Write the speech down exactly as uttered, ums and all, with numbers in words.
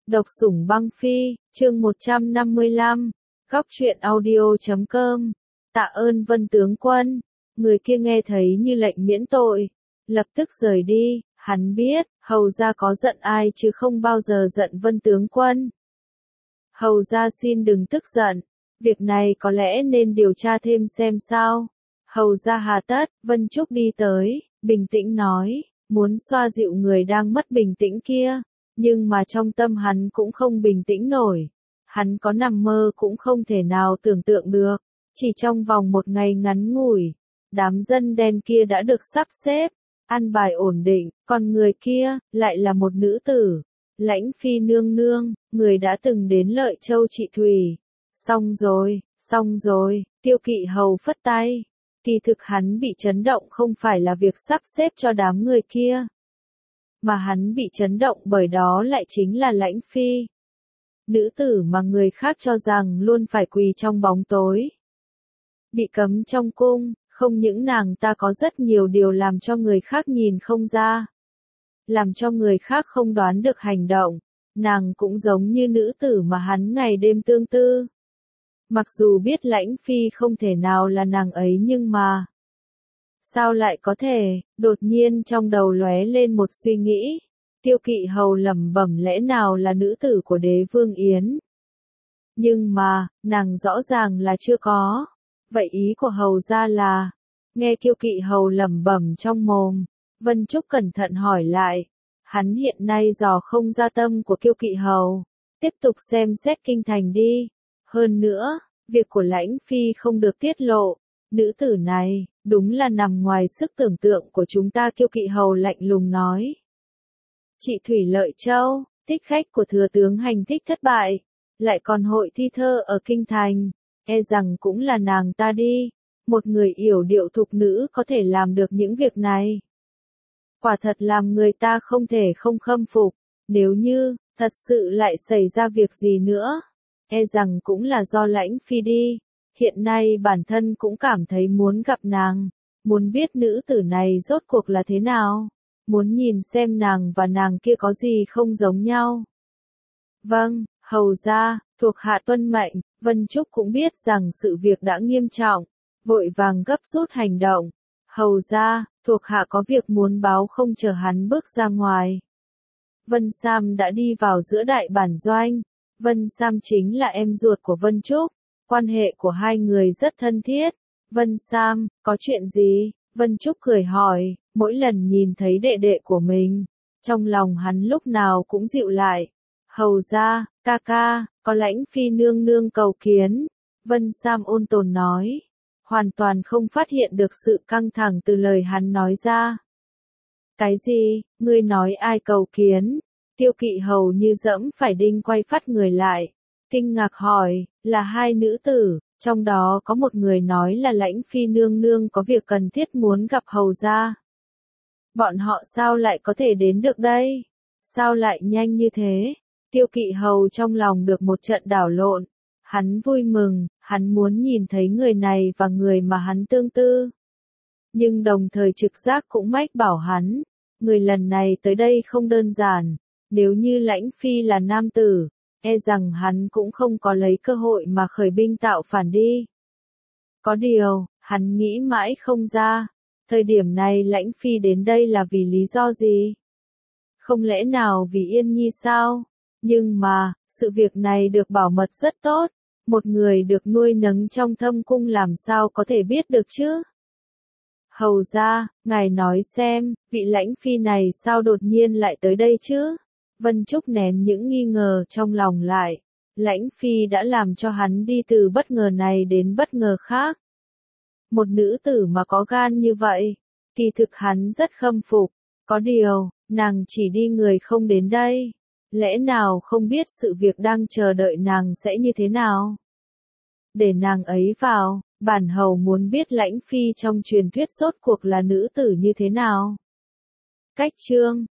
Độc sủng băng phi, chương một trăm năm mươi lăm, góc truyện audio chấm com. Tạ ơn Vân tướng quân. Người kia nghe thấy như lệnh miễn tội, lập tức rời đi. Hắn biết, hầu gia có giận ai chứ không bao giờ giận Vân tướng quân. Hầu gia xin đừng tức giận, việc này có lẽ nên điều tra thêm xem sao. Hầu gia hà tất. Vân Trúc đi tới, bình tĩnh nói, muốn xoa dịu người đang mất bình tĩnh kia. Nhưng mà trong tâm hắn cũng không bình tĩnh nổi. Hắn có nằm mơ cũng không thể nào tưởng tượng được. Chỉ trong vòng một ngày ngắn ngủi, đám dân đen kia đã được sắp xếp, ăn bài ổn định, còn người kia, lại là một nữ tử. Lãnh Phi nương nương, người đã từng đến Lợi Châu trị thủy. Xong rồi, xong rồi, Tiêu Kỵ hầu phất tay. Kỳ thực hắn bị chấn động không phải là việc sắp xếp cho đám người kia. Mà hắn bị chấn động bởi đó lại chính là Lãnh Phi. Nữ tử mà người khác cho rằng luôn phải quỳ trong bóng tối. Bị cấm trong cung, không những nàng ta có rất nhiều điều làm cho người khác nhìn không ra. Làm cho người khác không đoán được hành động. Nàng cũng giống như nữ tử mà hắn ngày đêm tương tư. Mặc dù biết Lãnh Phi không thể nào là nàng ấy nhưng mà... Sao lại có thể, đột nhiên trong đầu lóe lên một suy nghĩ. Tiêu Kỵ hầu lẩm bẩm lẽ nào là nữ tử của đế vương Yến. Nhưng mà, nàng rõ ràng là chưa có. Vậy ý của hầu ra là, nghe Tiêu Kỵ hầu lẩm bẩm trong mồm, Vân Trúc cẩn thận hỏi lại. Hắn hiện nay dò không ra tâm của Tiêu Kỵ hầu, tiếp tục xem xét kinh thành đi. Hơn nữa, việc của Lãnh Phi không được tiết lộ. Nữ tử này, đúng là nằm ngoài sức tưởng tượng của chúng ta. Kiêu Kỵ hầu lạnh lùng nói. Trị thủy Lợi Châu, thích khách của thừa tướng hành thích thất bại, lại còn hội thi thơ ở kinh thành, e rằng cũng là nàng ta đi. Một người yểu điệu thục nữ có thể làm được những việc này. Quả thật làm người ta không thể không khâm phục. Nếu như, thật sự lại xảy ra việc gì nữa, e rằng cũng là do Lãnh Phi đi. Hiện nay bản thân cũng cảm thấy muốn gặp nàng, muốn biết nữ tử này rốt cuộc là thế nào, muốn nhìn xem nàng và nàng kia có gì không giống nhau. Vâng, hầu ra, thuộc hạ tuân mệnh. Vân Trúc cũng biết rằng sự việc đã nghiêm trọng, vội vàng gấp rút hành động. Hầu ra, thuộc hạ có việc muốn báo không chờ hắn bước ra ngoài. Vân Sam đã đi vào giữa đại bản doanh. Vân Sam chính là em ruột của Vân Trúc. Quan hệ của hai người rất thân thiết. Vân Sam, có chuyện gì? Vân Trúc cười hỏi, mỗi lần nhìn thấy đệ đệ của mình, trong lòng hắn lúc nào cũng dịu lại. Hầu ra, ca ca, có Lãnh Phi nương nương cầu kiến. Vân Sam ôn tồn nói, hoàn toàn không phát hiện được sự căng thẳng từ lời hắn nói ra. Cái gì, ngươi nói ai cầu kiến? Tiêu Kỵ hầu như dẫm phải đinh quay phát người lại. Kinh ngạc hỏi, là hai nữ tử, trong đó có một người nói là Lãnh Phi nương nương có việc cần thiết muốn gặp hầu gia. Bọn họ sao lại có thể đến được đây? Sao lại nhanh như thế? Tiêu Kỵ hầu trong lòng được một trận đảo lộn. Hắn vui mừng, hắn muốn nhìn thấy người này và người mà hắn tương tư. Nhưng đồng thời trực giác cũng mách bảo hắn, người lần này tới đây không đơn giản. Nếu như Lãnh Phi là nam tử, e rằng hắn cũng không có lấy cơ hội mà khởi binh tạo phản đi. Có điều, hắn nghĩ mãi không ra, thời điểm này Lãnh Phi đến đây là vì lý do gì? Không lẽ nào vì Yên Nhi sao? Nhưng mà, sự việc này được bảo mật rất tốt, một người được nuôi nấng trong thâm cung làm sao có thể biết được chứ? Hầu ra, ngài nói xem, vị Lãnh Phi này sao đột nhiên lại tới đây chứ? Vân Trúc nén những nghi ngờ trong lòng lại. Lãnh Phi đã làm cho hắn đi từ bất ngờ này đến bất ngờ khác. Một nữ tử mà có gan như vậy, kỳ thực hắn rất khâm phục. Có điều, nàng chỉ đi người không đến đây. Lẽ nào không biết sự việc đang chờ đợi nàng sẽ như thế nào? Để nàng ấy vào, bản hầu muốn biết Lãnh Phi trong truyền thuyết rốt cuộc là nữ tử như thế nào. Cách chương